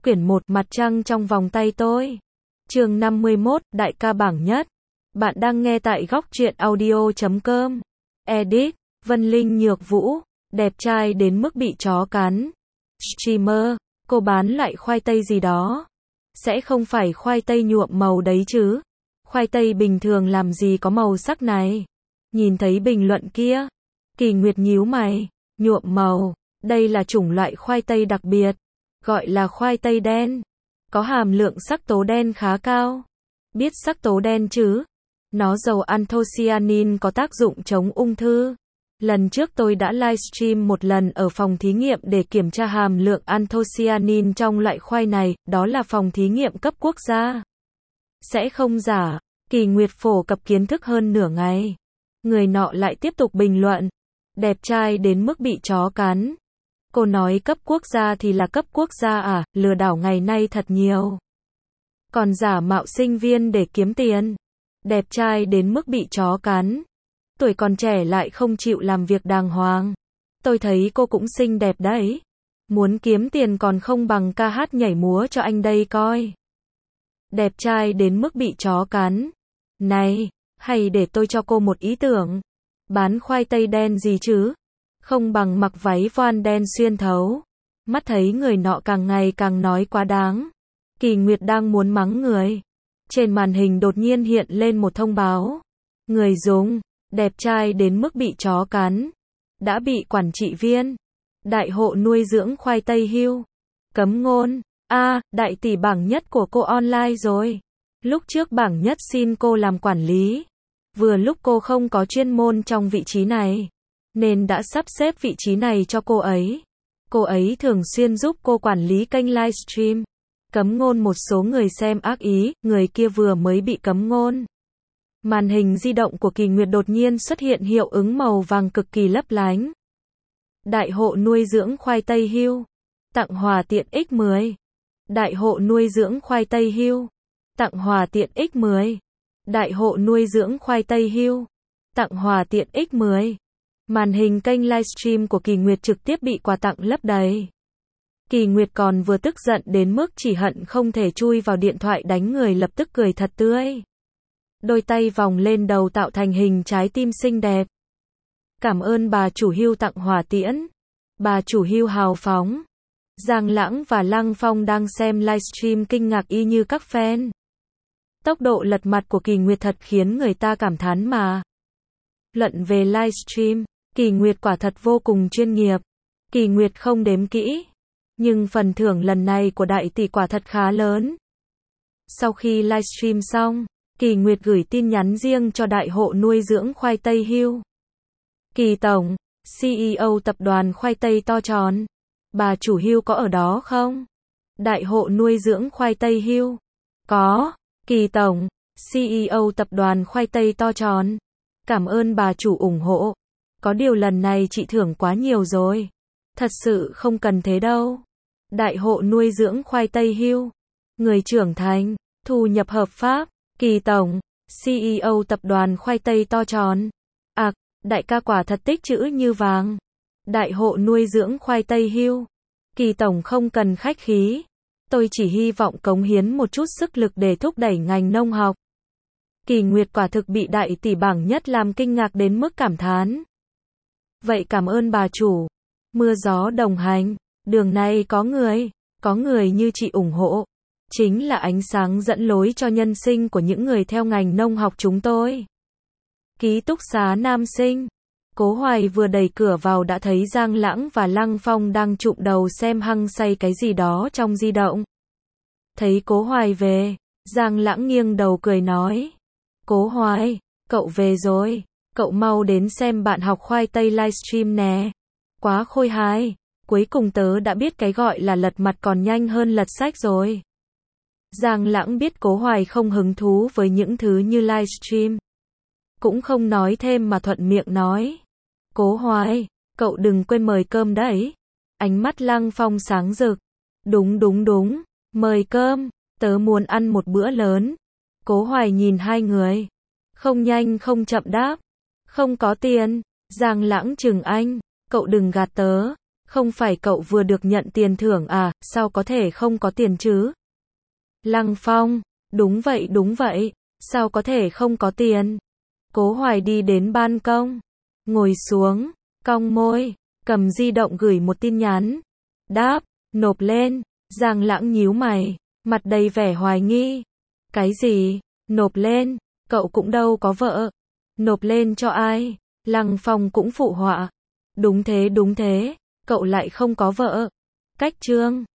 Quyển 1 Mặt trăng trong vòng tay tôi. Chương 51, Đại ca bảng nhất. Bạn đang nghe tại góc truyện audio.com. Edit, Vân Linh Nhược Vũ, đẹp trai đến mức bị chó cắn. Streamer, cô bán lại khoai tây gì đó. Sẽ không phải khoai tây nhuộm màu đấy chứ. Khoai tây bình thường làm gì có màu sắc này. Nhìn thấy bình luận kia. Kỳ Nguyệt nhíu mày, nhuộm màu. Đây là chủng loại khoai tây đặc biệt. Gọi là khoai tây đen. Có hàm lượng sắc tố đen khá cao. Biết sắc tố đen chứ? Nó giàu anthocyanin có tác dụng chống ung thư. Lần trước tôi đã livestream một lần ở phòng thí nghiệm để kiểm tra hàm lượng anthocyanin trong loại khoai này, đó là phòng thí nghiệm cấp quốc gia. Sẽ không giả. Kỳ Nguyệt phổ cập kiến thức hơn nửa ngày. Người nọ lại tiếp tục bình luận. Đẹp trai đến mức bị chó cắn. Cô nói cấp quốc gia thì là cấp quốc gia à, lừa đảo ngày nay thật nhiều. Còn giả mạo sinh viên để kiếm tiền. Đẹp trai đến mức bị chó cắn. Tuổi còn trẻ lại không chịu làm việc đàng hoàng. Tôi thấy cô cũng xinh đẹp đấy. Muốn kiếm tiền còn không bằng ca hát nhảy múa cho anh đây coi. Đẹp trai đến mức bị chó cắn. Này, hay để tôi cho cô một ý tưởng. Bán khoai tây đen gì chứ? Không bằng mặc váy voan đen xuyên thấu. Mắt thấy người nọ càng ngày càng nói quá đáng. Kỳ Nguyệt đang muốn mắng người. Trên màn hình đột nhiên hiện lên một thông báo. Người dùng, đẹp trai đến mức bị chó cắn. Đã bị quản trị viên. Đại hộ nuôi dưỡng khoai tây hưu. Cấm ngôn. Đại tỷ bảng nhất của cô online rồi. Lúc trước bảng nhất xin cô làm quản lý. Vừa lúc cô không có chuyên môn trong vị trí này. Nên đã sắp xếp vị trí này cho cô ấy. Cô ấy thường xuyên giúp cô quản lý kênh livestream. Cấm ngôn một số người xem ác ý, người kia vừa mới bị cấm ngôn. Màn hình di động của Kỳ Nguyệt đột nhiên xuất hiện hiệu ứng màu vàng cực kỳ lấp lánh. Đại hộ nuôi dưỡng khoai tây hưu. Tặng hòa tiện X10. Đại hộ nuôi dưỡng khoai tây hưu. Tặng hòa tiện X10. Đại hộ nuôi dưỡng khoai tây hưu. Tặng hòa tiện X10. Màn hình kênh livestream của Kỳ Nguyệt trực tiếp bị quà tặng lấp đầy. Kỳ Nguyệt còn vừa tức giận đến mức chỉ hận không thể chui vào điện thoại đánh người, lập tức cười thật tươi. Đôi tay vòng lên đầu tạo thành hình trái tim xinh đẹp. Cảm ơn bà chủ hưu tặng hỏa tiễn. Bà chủ hưu hào phóng. Giang Lãng và Lăng Phong đang xem livestream kinh ngạc y như các fan. Tốc độ lật mặt của Kỳ Nguyệt thật khiến người ta cảm thán mà. Luận về livestream, Kỳ Nguyệt quả thật vô cùng chuyên nghiệp. Kỳ Nguyệt không đếm kỹ. Nhưng phần thưởng lần này của đại tỷ quả thật khá lớn. Sau khi livestream xong, Kỳ Nguyệt gửi tin nhắn riêng cho đại hộ nuôi dưỡng khoai tây hưu. Kỳ Tổng, CEO tập đoàn khoai tây to tròn. Bà chủ hưu có ở đó không? Đại hộ nuôi dưỡng khoai tây hưu. Có. Kỳ Tổng, CEO tập đoàn khoai tây to tròn. Cảm ơn bà chủ ủng hộ. Có điều lần này chị thưởng quá nhiều rồi. Thật sự không cần thế đâu. Đại hộ nuôi dưỡng khoai tây hưu. Người trưởng thành, thu nhập hợp pháp. Kỳ Tổng, CEO tập đoàn khoai tây to tròn. Đại ca quả thật tích trữ như vàng. Đại hộ nuôi dưỡng khoai tây hưu. Kỳ Tổng không cần khách khí. Tôi chỉ hy vọng cống hiến một chút sức lực để thúc đẩy ngành nông học. Kỳ Nguyệt quả thực bị đại tỷ bảng nhất làm kinh ngạc đến mức cảm thán. Vậy cảm ơn bà chủ. Mưa gió đồng hành. Đường này có người như chị ủng hộ. Chính là ánh sáng dẫn lối cho nhân sinh của những người theo ngành nông học chúng tôi. Ký túc xá nam sinh. Cố Hoài vừa đẩy cửa vào đã thấy Giang Lãng và Lăng Phong đang chụm đầu xem hăng say cái gì đó trong di động. Thấy Cố Hoài về, Giang Lãng nghiêng đầu cười nói. Cố Hoài, cậu về rồi, cậu mau đến xem bạn học khoai tây livestream nè. Quá khôi hài, cuối cùng tớ đã biết cái gọi là lật mặt còn nhanh hơn lật sách rồi. Giang Lãng biết Cố Hoài không hứng thú với những thứ như livestream. Cũng không nói thêm mà thuận miệng nói. Cố Hoài, cậu đừng quên mời cơm đấy. Ánh mắt Lăng Phong sáng rực. Đúng, mời cơm, tớ muốn ăn một bữa lớn. Cố Hoài nhìn hai người. Không nhanh không chậm đáp. Không có tiền. Giang Lãng chừng anh. Cậu đừng gạt tớ. Không phải cậu vừa được nhận tiền thưởng à, sao có thể không có tiền chứ? Lăng Phong, đúng vậy, sao có thể không có tiền? Cố Hoài đi đến ban công, ngồi xuống, cong môi, cầm di động gửi một tin nhắn. Đáp, nộp lên. Giang Lãng nhíu mày, mặt đầy vẻ hoài nghi. Cái gì? Nộp lên? Cậu cũng đâu có vợ. Nộp lên cho ai? Lăng Phong cũng phụ họa. Đúng thế, cậu lại không có vợ. Cách Trương